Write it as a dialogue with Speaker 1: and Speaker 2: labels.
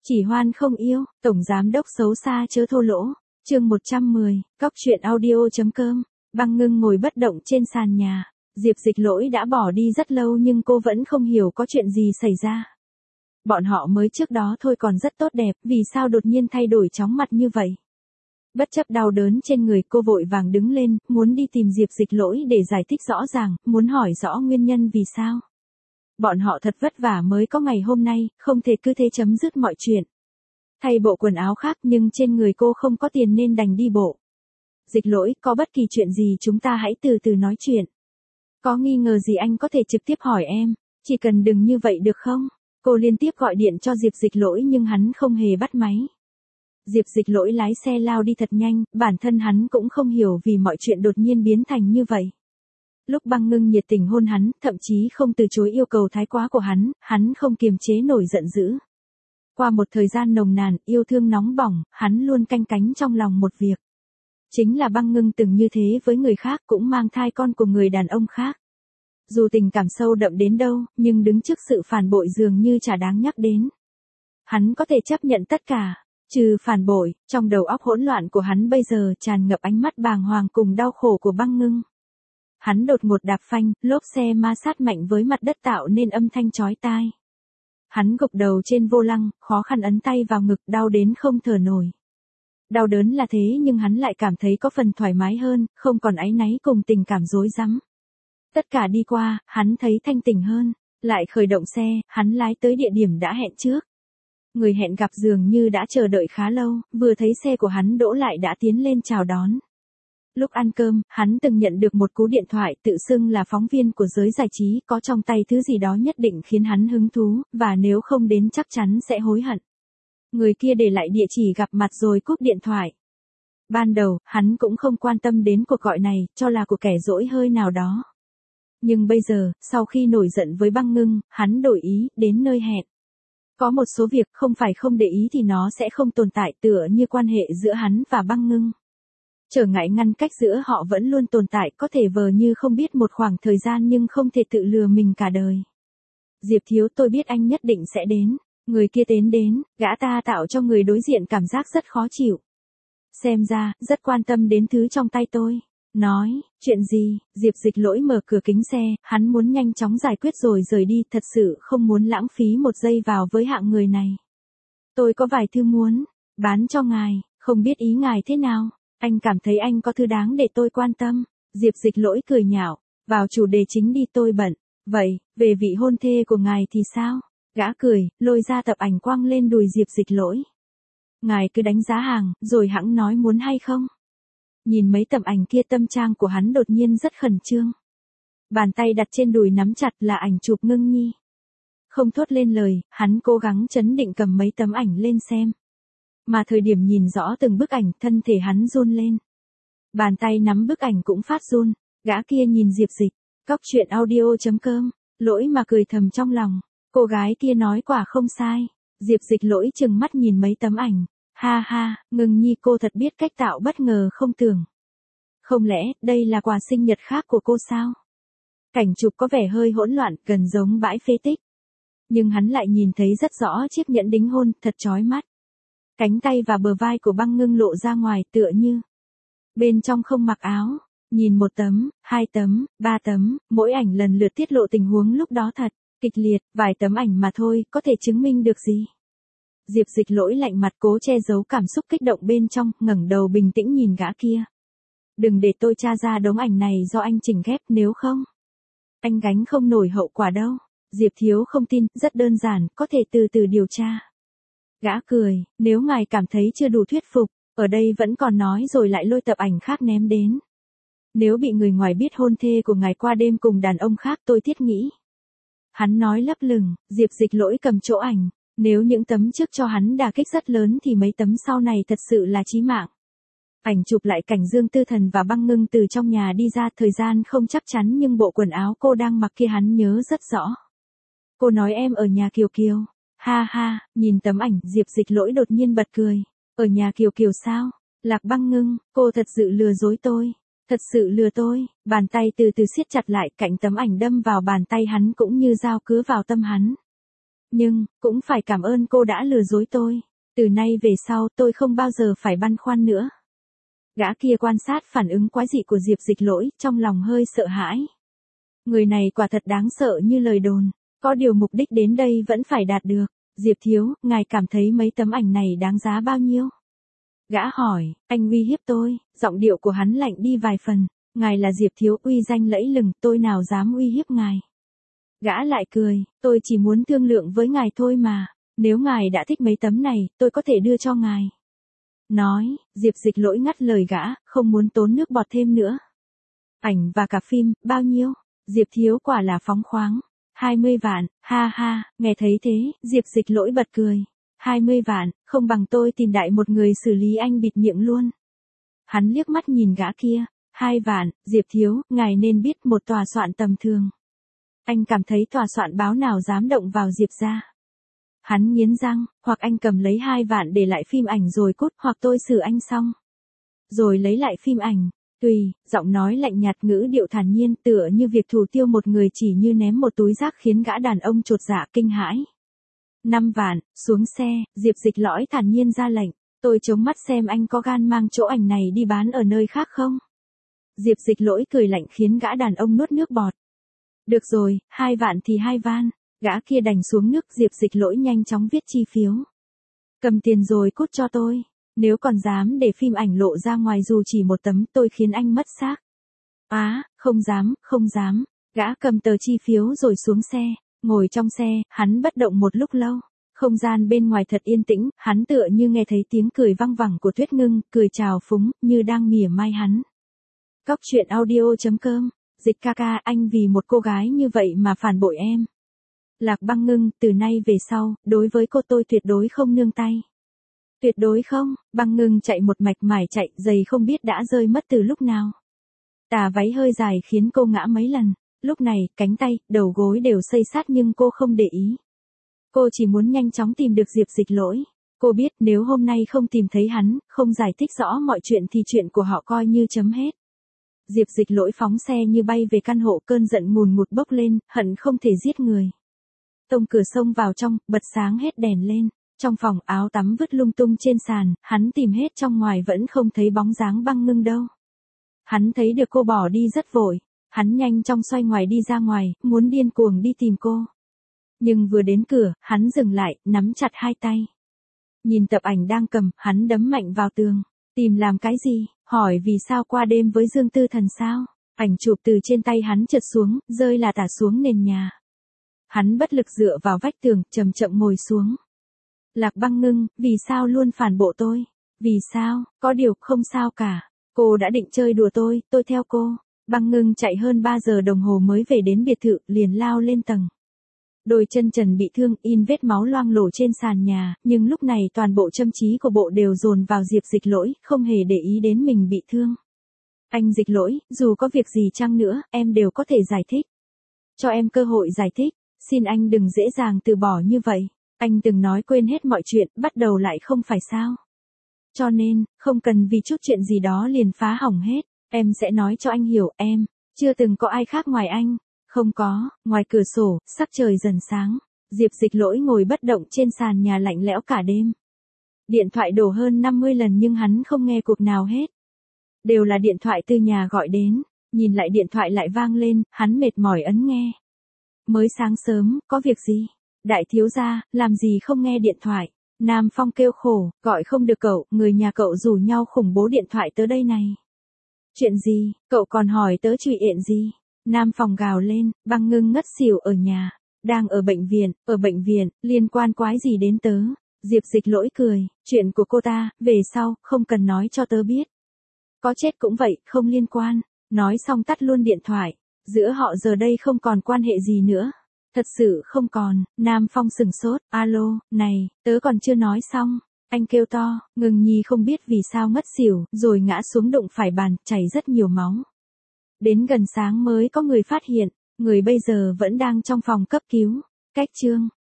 Speaker 1: Chỉ hoan không yêu, tổng giám đốc xấu xa chớ thô lỗ. Chương 110, Cóc truyện audio.com. Băng Ngưng ngồi bất động trên sàn nhà. Diệp Dịch Lỗi đã bỏ đi rất lâu nhưng cô vẫn không hiểu có chuyện gì xảy ra. Bọn họ mới trước đó thôi còn rất tốt đẹp, vì sao đột nhiên thay đổi chóng mặt như vậy? Bất chấp đau đớn trên người, cô vội vàng đứng lên, muốn đi tìm Diệp Dịch Lỗi để giải thích rõ ràng, muốn hỏi rõ nguyên nhân vì sao. Bọn họ thật vất vả mới có ngày hôm nay, không thể cứ thế chấm dứt mọi chuyện. Thay bộ quần áo khác nhưng trên người cô không có tiền nên đành đi bộ. Dịch Lỗi, có bất kỳ chuyện gì chúng ta hãy từ từ nói chuyện. Có nghi ngờ gì anh có thể trực tiếp hỏi em, chỉ cần đừng như vậy được không? Cô liên tiếp gọi điện cho Diệp Dịch Lỗi nhưng hắn không hề bắt máy. Diệp Dịch Lỗi lái xe lao đi thật nhanh, bản thân hắn cũng không hiểu vì mọi chuyện đột nhiên biến thành như vậy. Lúc Băng Ngưng nhiệt tình hôn hắn, thậm chí không từ chối yêu cầu thái quá của hắn không kiềm chế nổi giận dữ. Qua một thời gian nồng nàn, yêu thương nóng bỏng, hắn luôn canh cánh trong lòng một việc. Chính là Băng Ngưng từng như thế với người khác, cũng mang thai con của người đàn ông khác. Dù tình cảm sâu đậm đến đâu, nhưng đứng trước sự phản bội dường như chả đáng nhắc đến. Hắn có thể chấp nhận tất cả, trừ phản bội. Trong đầu óc hỗn loạn của hắn bây giờ tràn ngập ánh mắt bàng hoàng cùng đau khổ của Băng Ngưng. Hắn đột ngột đạp phanh, lốp xe ma sát mạnh với mặt đất tạo nên âm thanh chói tai. Hắn gục đầu trên vô lăng, khó khăn ấn tay vào ngực, đau đến không thở nổi. Đau đớn là thế nhưng hắn lại cảm thấy có phần thoải mái hơn, không còn áy náy cùng tình cảm rối rắm. Tất cả đi qua, hắn thấy thanh tỉnh hơn, lại khởi động xe, hắn lái tới địa điểm đã hẹn trước. Người hẹn gặp dường như đã chờ đợi khá lâu, vừa thấy xe của hắn đỗ lại đã tiến lên chào đón. Lúc ăn cơm, hắn từng nhận được một cú điện thoại tự xưng là phóng viên của giới giải trí, có trong tay thứ gì đó nhất định khiến hắn hứng thú, và nếu không đến chắc chắn sẽ hối hận. Người kia để lại địa chỉ gặp mặt rồi cúp điện thoại. Ban đầu, hắn cũng không quan tâm đến cuộc gọi này, cho là của kẻ dỗi hơi nào đó. Nhưng bây giờ, sau khi nổi giận với Băng Ngưng, hắn đổi ý, đến nơi hẹn. Có một số việc không phải không để ý thì nó sẽ không tồn tại, tựa như quan hệ giữa hắn và Băng Ngưng. Trở ngại ngăn cách giữa họ vẫn luôn tồn tại, có thể vờ như không biết một khoảng thời gian nhưng không thể tự lừa mình cả đời. Diệp thiếu, tôi biết anh nhất định sẽ đến. Người kia đến, gã ta tạo cho người đối diện cảm giác rất khó chịu. Xem ra, rất quan tâm đến thứ trong tay tôi. Nói, chuyện gì? Diệp Dịch Lỗi mở cửa kính xe, hắn muốn nhanh chóng giải quyết rồi rời đi, thật sự không muốn lãng phí một giây vào với hạng người này. Tôi có vài thư muốn bán cho ngài, không biết ý ngài thế nào? Anh cảm thấy anh có thứ đáng để tôi quan tâm. Diệp Dịch Lỗi cười nhạo, vào chủ đề chính đi, tôi bận. Vậy, về vị hôn thê của ngài thì sao? Gã cười, lôi ra tập ảnh quăng lên đùi Diệp Dịch Lỗi. Ngài cứ đánh giá hàng, rồi hẵng nói muốn hay không? Nhìn mấy tấm ảnh kia, tâm trạng của hắn đột nhiên rất khẩn trương. Bàn tay đặt trên đùi nắm chặt là ảnh chụp Ngưng Nhi. Không thốt lên lời, hắn cố gắng trấn định cầm mấy tấm ảnh lên xem. Mà thời điểm nhìn rõ từng bức ảnh, thân thể hắn run lên. Bàn tay nắm bức ảnh cũng phát run. Gã kia nhìn Diệp Dịch, Cóc truyện audio.com, Lỗi mà cười thầm trong lòng. Cô gái kia nói quả không sai. Diệp Dịch Lỗi chừng mắt nhìn mấy tấm ảnh. Ha ha, Ngưng Nhi, cô thật biết cách tạo bất ngờ không tưởng. Không lẽ, đây là quà sinh nhật khác của cô sao? Cảnh chụp có vẻ hơi hỗn loạn, gần giống bãi phế tích. Nhưng hắn lại nhìn thấy rất rõ chiếc nhẫn đính hôn, thật chói mắt. Cánh tay và bờ vai của Băng Ngưng lộ ra ngoài, tựa như bên trong không mặc áo. Nhìn một tấm, 2 tấm, 3 tấm, mỗi ảnh lần lượt tiết lộ tình huống lúc đó thật kịch liệt, vài tấm ảnh mà thôi, có thể chứng minh được gì? Diệp Dịch Lỗi lạnh mặt, cố che giấu cảm xúc kích động bên trong, ngẩng đầu bình tĩnh nhìn gã kia. Đừng để tôi tra ra đống ảnh này do anh chỉnh ghép, nếu không, anh gánh không nổi hậu quả đâu. Diệp thiếu không tin, rất đơn giản, có thể từ từ điều tra. Gã cười, nếu ngài cảm thấy chưa đủ thuyết phục, ở đây vẫn còn nói rồi lại lôi tập ảnh khác ném đến. Nếu bị người ngoài biết hôn thê của ngài qua đêm cùng đàn ông khác, tôi thiết nghĩ. Hắn nói lấp lửng. Diệp Dịch Lỗi cầm chỗ ảnh. Nếu những tấm trước cho hắn đả kích rất lớn thì mấy tấm sau này thật sự là chí mạng. Ảnh chụp lại cảnh Dương Tư Thần và Băng Ngưng từ trong nhà đi ra, thời gian không chắc chắn nhưng bộ quần áo cô đang mặc kia hắn nhớ rất rõ. Cô nói em ở nhà Kiều Kiều. Ha ha, nhìn tấm ảnh, Diệp Dịch Lỗi đột nhiên bật cười. Ở nhà Kiều Kiều sao? Lạc Băng Ngưng, cô thật sự lừa dối tôi. Thật sự lừa tôi. Bàn tay từ từ siết chặt lại, cạnh tấm ảnh đâm vào bàn tay hắn cũng như dao cứa vào tâm hắn. Nhưng, cũng phải cảm ơn cô đã lừa dối tôi. Từ nay về sau tôi không bao giờ phải băn khoăn nữa. Gã kia quan sát phản ứng quái dị của Diệp Dịch Lỗi, trong lòng hơi sợ hãi. Người này quả thật đáng sợ như lời đồn. Có điều mục đích đến đây vẫn phải đạt được. Diệp thiếu, ngài cảm thấy mấy tấm ảnh này đáng giá bao nhiêu? Gã hỏi, anh uy hiếp tôi, giọng điệu của hắn lạnh đi vài phần. Ngài là Diệp thiếu uy danh lẫy lừng, tôi nào dám uy hiếp ngài. Gã lại cười, tôi chỉ muốn thương lượng với ngài thôi mà. Nếu ngài đã thích mấy tấm này, tôi có thể đưa cho ngài. Nói, Diệp Dịch Lỗi ngắt lời gã, không muốn tốn nước bọt thêm nữa. Ảnh và cả phim, bao nhiêu? Diệp thiếu quả là phóng khoáng. 20 vạn, ha ha, nghe thấy thế, Diệp Dịch Lỗi bật cười. 20 vạn, không bằng tôi tìm đại một người xử lý anh bịt miệng luôn. Hắn liếc mắt nhìn gã kia. 2 vạn, Diệp thiếu, ngài nên biết một tòa soạn tầm thường. Anh cảm thấy tòa soạn báo nào dám động vào Diệp gia. Hắn nghiến răng, hoặc anh cầm lấy 2 vạn để lại phim ảnh rồi cút, hoặc tôi xử anh xong. Rồi lấy lại phim ảnh. Tùy, giọng nói lạnh nhạt, ngữ điệu thản nhiên, tựa như việc thủ tiêu một người chỉ như ném một túi rác, khiến gã đàn ông chột dạ kinh hãi. 5 vạn, xuống xe, Diệp Dịch Lỗi thản nhiên ra lệnh. Tôi chống mắt xem anh có gan mang chỗ ảnh này đi bán ở nơi khác không? Diệp Dịch Lỗi cười lạnh khiến gã đàn ông nuốt nước bọt. Được rồi, 2 vạn thì 2 van. Gã kia đành xuống nước. Diệp Dịch Lỗi nhanh chóng viết chi phiếu. Cầm tiền rồi cút cho tôi. Nếu còn dám để phim ảnh lộ ra ngoài dù chỉ một tấm, tôi khiến anh mất xác. Không dám, không dám. Gã cầm tờ chi phiếu rồi xuống xe. Ngồi trong xe, hắn bất động một lúc lâu. Không gian bên ngoài thật yên tĩnh, hắn tựa như nghe thấy tiếng cười văng vẳng của Tuyết Ngưng, cười trào phúng, như đang mỉa mai hắn. Cóc truyện audio.com, Dịch ca ca, anh vì một cô gái như vậy mà phản bội em. Lạc Băng Ngưng, từ nay về sau, đối với cô tôi tuyệt đối không nương tay. Tuyệt đối không. Băng Ngưng chạy một mạch mải chạy, giày không biết đã rơi mất từ lúc nào. Tà váy hơi dài khiến cô ngã mấy lần. Lúc này, cánh tay, đầu gối đều xây sát nhưng cô không để ý. Cô chỉ muốn nhanh chóng tìm được Diệp Dịch Lỗi. Cô biết nếu hôm nay không tìm thấy hắn, không giải thích rõ mọi chuyện thì chuyện của họ coi như chấm hết. Diệp Dịch Lỗi phóng xe như bay về căn hộ, cơn giận ngùn ngụt bốc lên, hận không thể giết người. Tông cửa xông vào trong, bật sáng hết đèn lên. Trong phòng, áo tắm vứt lung tung trên sàn, hắn tìm hết trong ngoài vẫn không thấy bóng dáng Băng Ngưng đâu. Hắn thấy được cô bỏ đi rất vội. Hắn nhanh chóng xoay ngoài đi ra ngoài, muốn điên cuồng đi tìm cô. Nhưng vừa đến cửa, hắn dừng lại, nắm chặt hai tay. Nhìn tập ảnh đang cầm, hắn đấm mạnh vào tường. Tìm làm cái gì? Hỏi vì sao qua đêm với Dương Tư Thần sao? Ảnh chụp từ trên tay hắn trượt xuống, rơi là tả xuống nền nhà. Hắn bất lực dựa vào vách tường, chậm chậm ngồi xuống. Lạc Băng Ngưng, vì sao luôn phản bội tôi? Vì sao? Có điều, không sao cả. Cô đã định chơi đùa tôi theo cô. Băng Ngưng chạy hơn 3 giờ đồng hồ mới về đến biệt thự, liền lao lên tầng. Đôi chân trần bị thương, in vết máu loang lổ trên sàn nhà, nhưng lúc này toàn bộ tâm trí của bộ đều dồn vào Diệp Dịch Lỗi, không hề để ý đến mình bị thương. Anh Dịch Lỗi, dù có việc gì chăng nữa, em đều có thể giải thích. Cho em cơ hội giải thích, xin anh đừng dễ dàng từ bỏ như vậy. Anh từng nói quên hết mọi chuyện, bắt đầu lại không phải sao. Cho nên, không cần vì chút chuyện gì đó liền phá hỏng hết. Em sẽ nói cho anh hiểu, em chưa từng có ai khác ngoài anh. Không có. Ngoài cửa sổ, sắc trời dần sáng. Diệp Dịch Lỗi ngồi bất động trên sàn nhà lạnh lẽo cả đêm. Điện thoại đổ hơn 50 lần nhưng hắn không nghe cuộc nào hết. Đều là điện thoại từ nhà gọi đến. Nhìn lại điện thoại lại vang lên, hắn mệt mỏi ấn nghe. Mới sáng sớm, có việc gì? Đại thiếu gia, làm gì không nghe điện thoại? Nam Phong kêu khổ, gọi không được cậu, người nhà cậu rủ nhau khủng bố điện thoại tới đây này. Chuyện gì, cậu còn hỏi tớ chuyện gì? Nam Phong gào lên, Băng Ngưng ngất xỉu ở nhà, đang ở bệnh viện, liên quan quái gì đến tớ? Diệp Dịch Lỗi cười, chuyện của cô ta, về sau, không cần nói cho tớ biết. Có chết cũng vậy, không liên quan. Nói xong tắt luôn điện thoại, giữa họ giờ đây không còn quan hệ gì nữa. Thật sự không còn. Nam Phong sừng sốt, alo, này, tớ còn chưa nói xong. Anh kêu to, Ngưng Nhi không biết vì sao ngất xỉu, rồi ngã xuống đụng phải bàn, chảy rất nhiều máu. Đến gần sáng mới có người phát hiện, người bây giờ vẫn đang trong phòng cấp cứu. Cách chương